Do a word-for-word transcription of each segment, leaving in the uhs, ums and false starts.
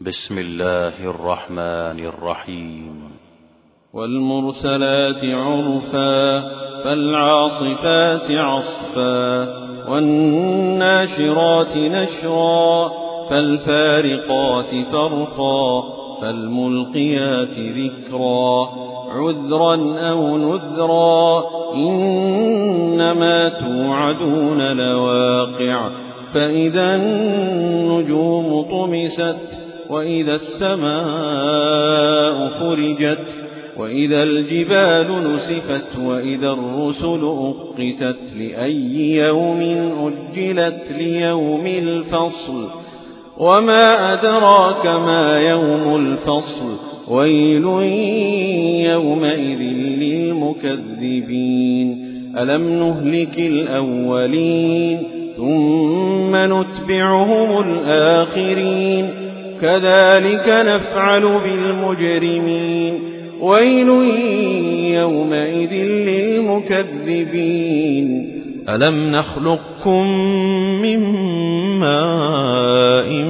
بسم الله الرحمن الرحيم. والمرسلات عرفا فالعاصفات عصفا والناشرات نشرا فالفارقات فرقا فالملقيات ذكرا عذرا أو نذرا إنما توعدون لواقع فإذا النجوم طمست وإذا السماء فرجت وإذا الجبال نسفت وإذا الرسل أقتت لأي يوم أجلت ليوم الفصل وما أدراك ما يوم الفصل ويل يومئذ للمكذبين ألم نهلك الأولين ثم نتبعهم الآخرين كذلك نفعل بالمجرمين ويل يومئذ للمكذبين ألم نخلقكم من ماء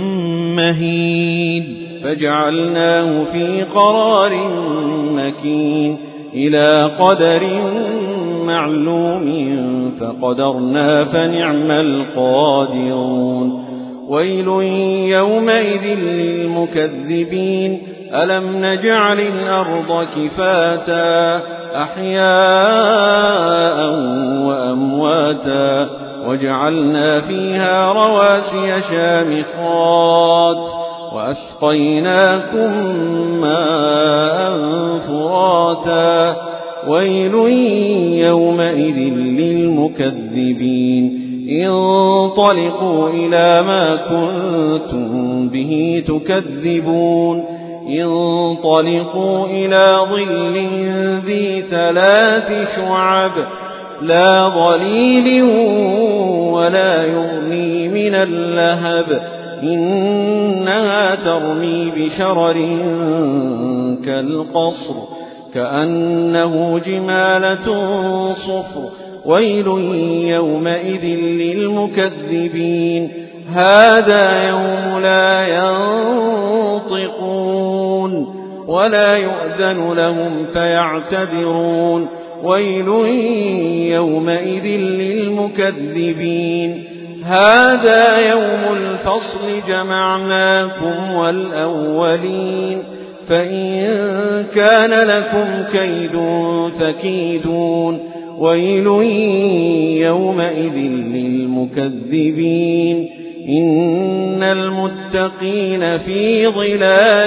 مهين فجعلناه في قرار مكين إلى قدر معلوم فقدرنا فنعم القادرون ويل يومئذ للمكذبين ألم نجعل الأرض كفاتا أحياء وأمواتا وجعلنا فيها رواسي شامخات وأسقيناكم ماء فراتا ويل يومئذ للمكذبين انطلقوا إلى ما كنتم به تكذبون انطلقوا إلى ظل ذي ثلاث شعب لا ظليل ولا يغني من اللهب إنها ترمي بشرر كالقصر كأنه جمالة صفر ويل يومئذ للمكذبين هذا يوم لا ينطقون ولا يؤذن لهم فيعتذرون ويل يومئذ للمكذبين هذا يوم الفصل جمعناكم والأولين فإن كان لكم كيد فكيدون ويل يومئذ للمكذبين إن المتقين في ظلال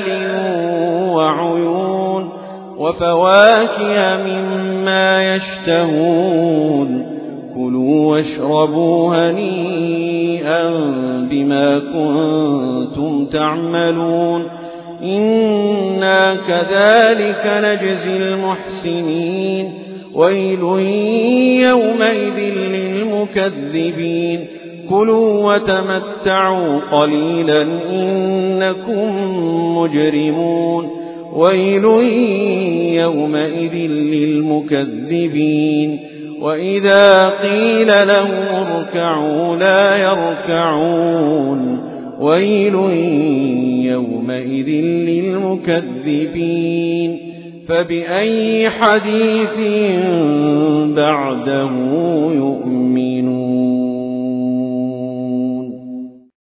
وعيون وفواكه مما يشتهون كلوا واشربوا هنيئا بما كنتم تعملون إنا كذلك نجزي المحسنين ويل يومئذ للمكذبين كلوا وتمتعوا قليلا إنكم مجرمون ويل يومئذ للمكذبين وإذا قيل لهم اركعوا لا يركعون ويل يومئذ للمكذبين فبأي حديث بعده يؤمنون.